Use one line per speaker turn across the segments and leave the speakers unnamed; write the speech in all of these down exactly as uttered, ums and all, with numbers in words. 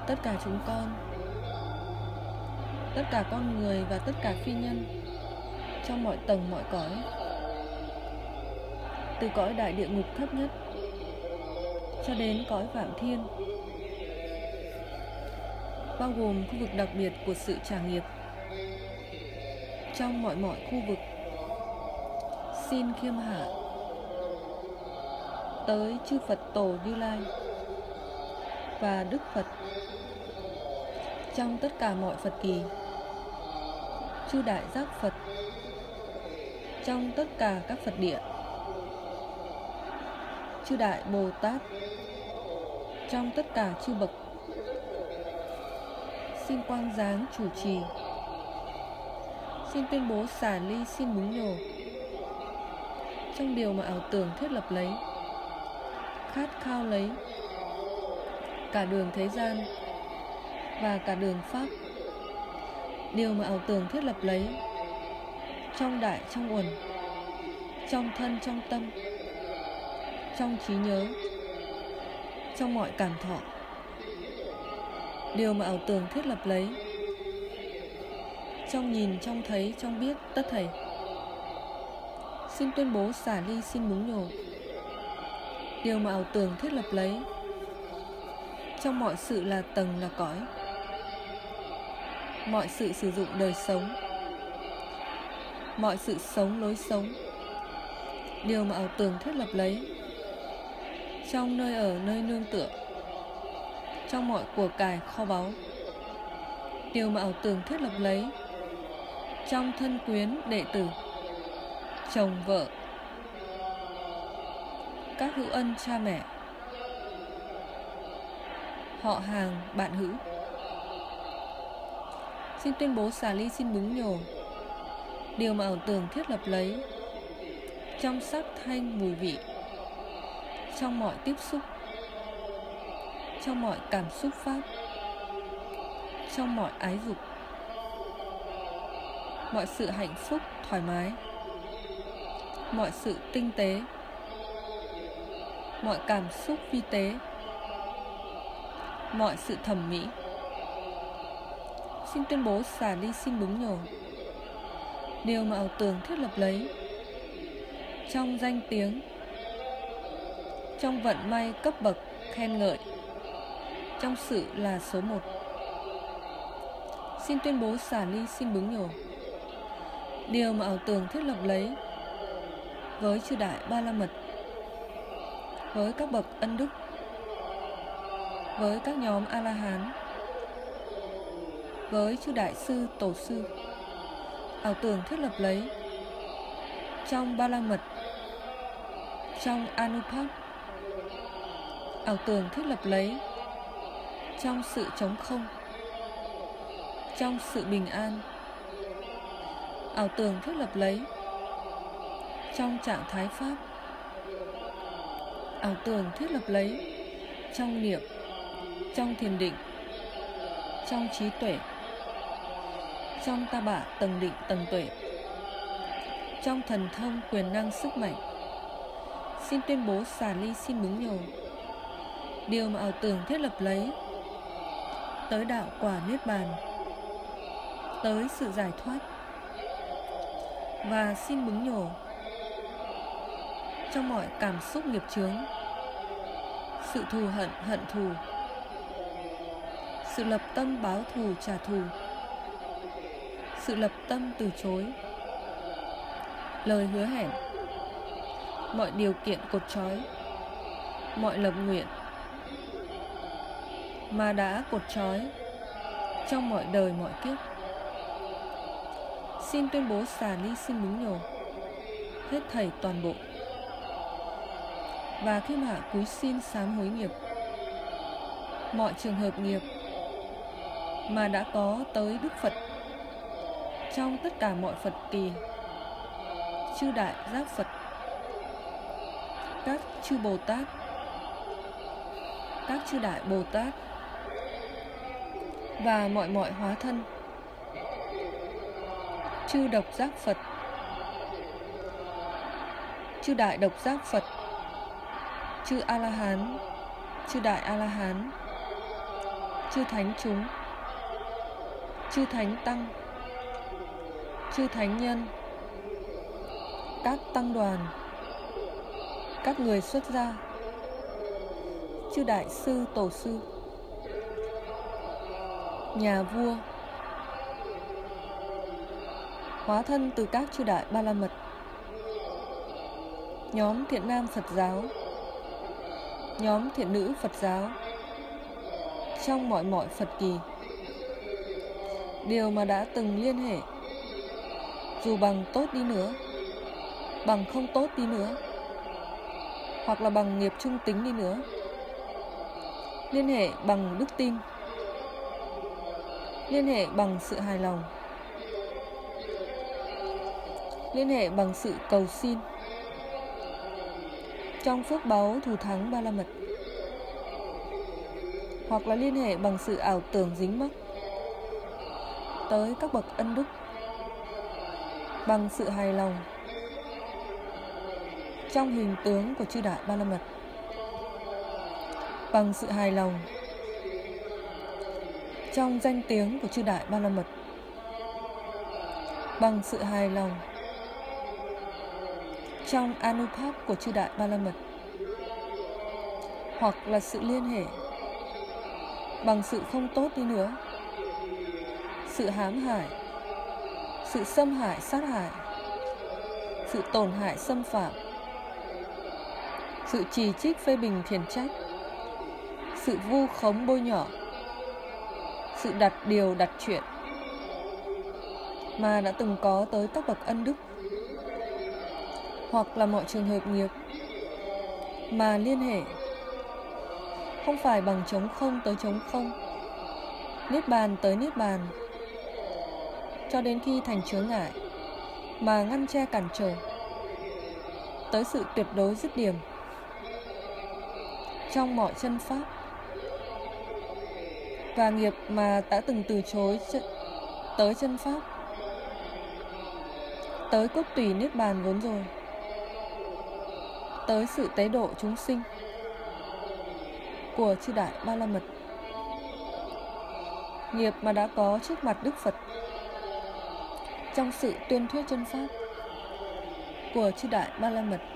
tất cả chúng con, tất cả con người và tất cả phi nhân trong mọi tầng mọi cõi, từ cõi đại địa ngục thấp nhất cho đến cõi Vạn Thiên, bao gồm khu vực đặc biệt của sự trả nghiệp. Trong mọi mọi khu vực, xin khiêm hạ tới chư Phật Tổ Như Lai và Đức Phật trong tất cả mọi Phật kỳ, chư Đại Giác Phật trong tất cả các Phật địa, chư Đại Bồ Tát trong tất cả chư bậc. Xin quang giáng chủ trì, xin tuyên bố xả ly xin búng nhổ trong điều mà ảo tưởng thiết lập lấy, khát khao lấy cả đường thế gian và cả đường pháp, điều mà ảo tưởng thiết lập lấy trong đại trong uẩn, trong thân trong tâm, trong trí nhớ, trong mọi cảm thọ, điều mà ảo tưởng thiết lập lấy trong nhìn, trong thấy, trong biết tất thảy. Xin tuyên bố xả ly xin búng nhổ điều mà ảo tưởng thiết lập lấy trong mọi sự là tầng là cõi, mọi sự sử dụng đời sống, mọi sự sống lối sống, điều mà ảo tưởng thiết lập lấy trong nơi ở nơi nương tựa, trong mọi của cải kho báu, điều mà ảo tưởng thiết lập lấy trong thân quyến đệ tử, chồng vợ, các hữu ân cha mẹ, họ hàng bạn hữu. Xin tuyên bố xả ly xin búng nhổ điều mà ảo tưởng thiết lập lấy trong sắc thanh mùi vị, trong mọi tiếp xúc, trong mọi cảm xúc pháp, trong mọi ái dục, mọi sự hạnh phúc thoải mái, mọi sự tinh tế, mọi cảm xúc vi tế, mọi sự thẩm mỹ. Xin tuyên bố xả ly xin búng nhổ điều mà ảo tưởng thiết lập lấy trong danh tiếng, trong vận may cấp bậc khen ngợi, trong sự là số một. Xin tuyên bố xả ly xin búng nhổ điều mà ảo tưởng thiết lập lấy với chư Đại Ba La Mật, với các bậc ân đức, với các nhóm A-la-hán, với chư Đại Sư Tổ Sư, ảo tưởng thiết lập lấy trong Ba La Mật, trong Anupat, ảo tưởng thiết lập lấy trong sự trống không, trong sự bình an, ảo tưởng thiết lập lấy trong trạng thái pháp, ảo tưởng thiết lập lấy trong niệm, trong thiền định, trong trí tuệ, trong ta bả tầng định tầng tuệ, trong thần thông quyền năng sức mạnh. Xin tuyên bố xả ly xin búng nhổ điều mà ảo tưởng thiết lập lấy tới đạo quả niết bàn, tới sự giải thoát. Và xin búng nhổ trong mọi cảm xúc nghiệp chướng, sự thù hận hận thù, sự lập tâm báo thù trả thù, sự lập tâm từ chối, lời hứa hẹn, mọi điều kiện cột trói, mọi lập nguyện mà đã cột trói trong mọi đời mọi kiếp. Xin tuyên bố xả ly xin búng nhổ hết thảy toàn bộ, và khiêm hạ cúi xin sám hối nghiệp mọi trường hợp nghiệp mà đã có tới Đức Phật trong tất cả mọi Phật kỳ, chư Đại Giác Phật, các chư Bồ Tát, các chư Đại Bồ Tát và mọi mọi hóa thân, chư Độc Giác Phật, chư Đại Độc Giác Phật, chư A-la-hán, chư Đại A-la-hán, chư thánh chúng, chư thánh tăng, chư thánh nhân, các tăng đoàn, các người xuất gia, chư đại sư tổ sư, nhà vua, hóa thân từ các chư đại ba la mật, nhóm thiện nam Phật giáo, nhóm thiện nữ Phật giáo, trong mọi mọi Phật kỳ, điều mà đã từng liên hệ, dù bằng tốt đi nữa, bằng không tốt đi nữa, hoặc là bằng nghiệp trung tính đi nữa, liên hệ bằng đức tin, liên hệ bằng sự hài lòng, liên hệ bằng sự cầu xin, trong phước báu thù thắng ba la mật, hoặc là liên hệ bằng sự ảo tưởng dính mắc tới các bậc ân đức, bằng sự hài lòng trong hình tướng của chư đại ba la mật, bằng sự hài lòng trong danh tiếng của chư đại ba la mật, bằng sự hài lòng trong Anupap của chư đại ba la mật, hoặc là sự liên hệ bằng sự không tốt đi nữa, sự hãm hại, sự xâm hại sát hại, sự tổn hại xâm phạm, sự chỉ trích phê bình khiển trách, sự vu khống bôi nhọ, sự đặt điều đặt chuyện mà đã từng có tới các bậc ân đức, hoặc là mọi trường hợp nghiệp mà liên hệ không phải bằng trống không tới trống không, niết bàn tới niết bàn, cho đến khi thành chướng ngại mà ngăn che cản trở tới sự tuyệt đối dứt điểm trong mọi chân pháp, và nghiệp mà đã từng từ chối ch- tới chân pháp, tới cốt tùy niết bàn vốn rồi, tới sự tế độ chúng sinh của chư đại ba la mật, nghiệp mà đã có trước mặt Đức Phật trong sự tuyên thuyết chân pháp của chư đại ba la mật,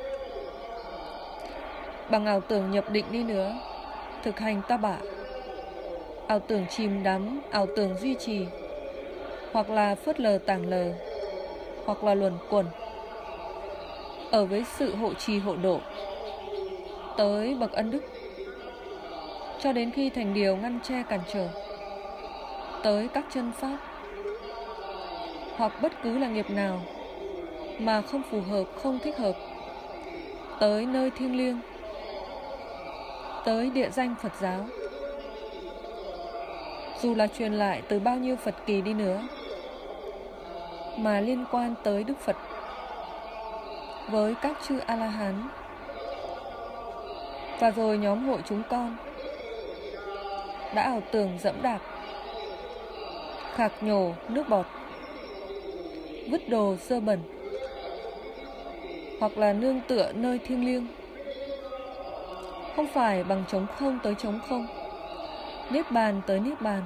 bằng ảo tưởng nhập định đi nữa, thực hành ta bạ, ảo tưởng chìm đắm, ảo tưởng duy trì, hoặc là phớt lờ tàng lờ, hoặc là luẩn quẩn ở với sự hộ trì hộ độ tới bậc ân đức, cho đến khi thành điều ngăn che cản trở tới các chân pháp, hoặc bất cứ là nghiệp nào mà không phù hợp, không thích hợp tới nơi thiêng liêng, tới địa danh Phật giáo, dù là truyền lại từ bao nhiêu Phật kỳ đi nữa, mà liên quan tới Đức Phật với các chư A-la-hán, và rồi nhóm hội chúng con đã ảo tưởng dẫm đạp, khạc nhổ nước bọt, vứt đồ dơ bẩn, hoặc là nương tựa nơi thiêng liêng, không phải bằng trống không tới trống không, niết bàn tới niết bàn,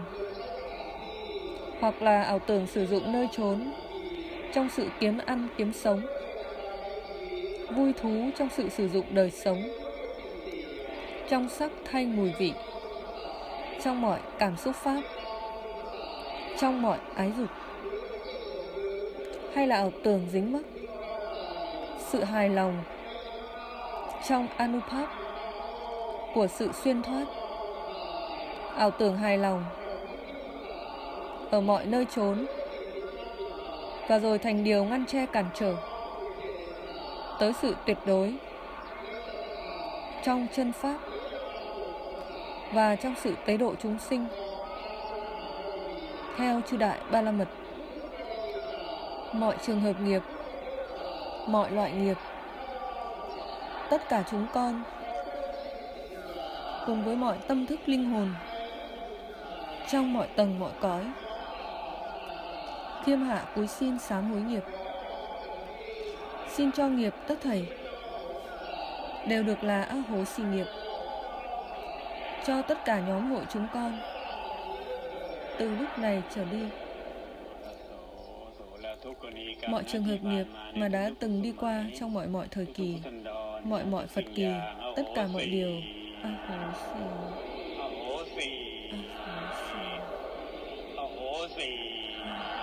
hoặc là ảo tưởng sử dụng nơi trốn trong sự kiếm ăn kiếm sống, vui thú trong sự sử dụng đời sống, trong sắc thanh mùi vị, trong mọi cảm xúc pháp, trong mọi ái dục, hay là ảo tưởng dính mắc sự hài lòng trong Anupap của sự xuyên thoát, ảo tưởng hài lòng ở mọi nơi trốn, và rồi thành điều ngăn che cản trở tới sự tuyệt đối trong chân pháp và trong sự tế độ chúng sinh theo chư đại ba la mật. Mọi trường hợp nghiệp, mọi loại nghiệp, tất cả chúng con cùng với mọi tâm thức linh hồn trong mọi tầng mọi cõi, Thiêm hạ cúi xin sám hối nghiệp, xin cho nghiệp tất thảy đều được là A Hố Xì nghiệp, cho tất cả nhóm hội chúng con. Từ lúc này trở đi, mọi trường hợp nghiệp mà đã từng đi qua trong mọi mọi thời kỳ, mọi mọi Phật kỳ, tất cả mọi điều a hố xì, a hố xì, a hố xì.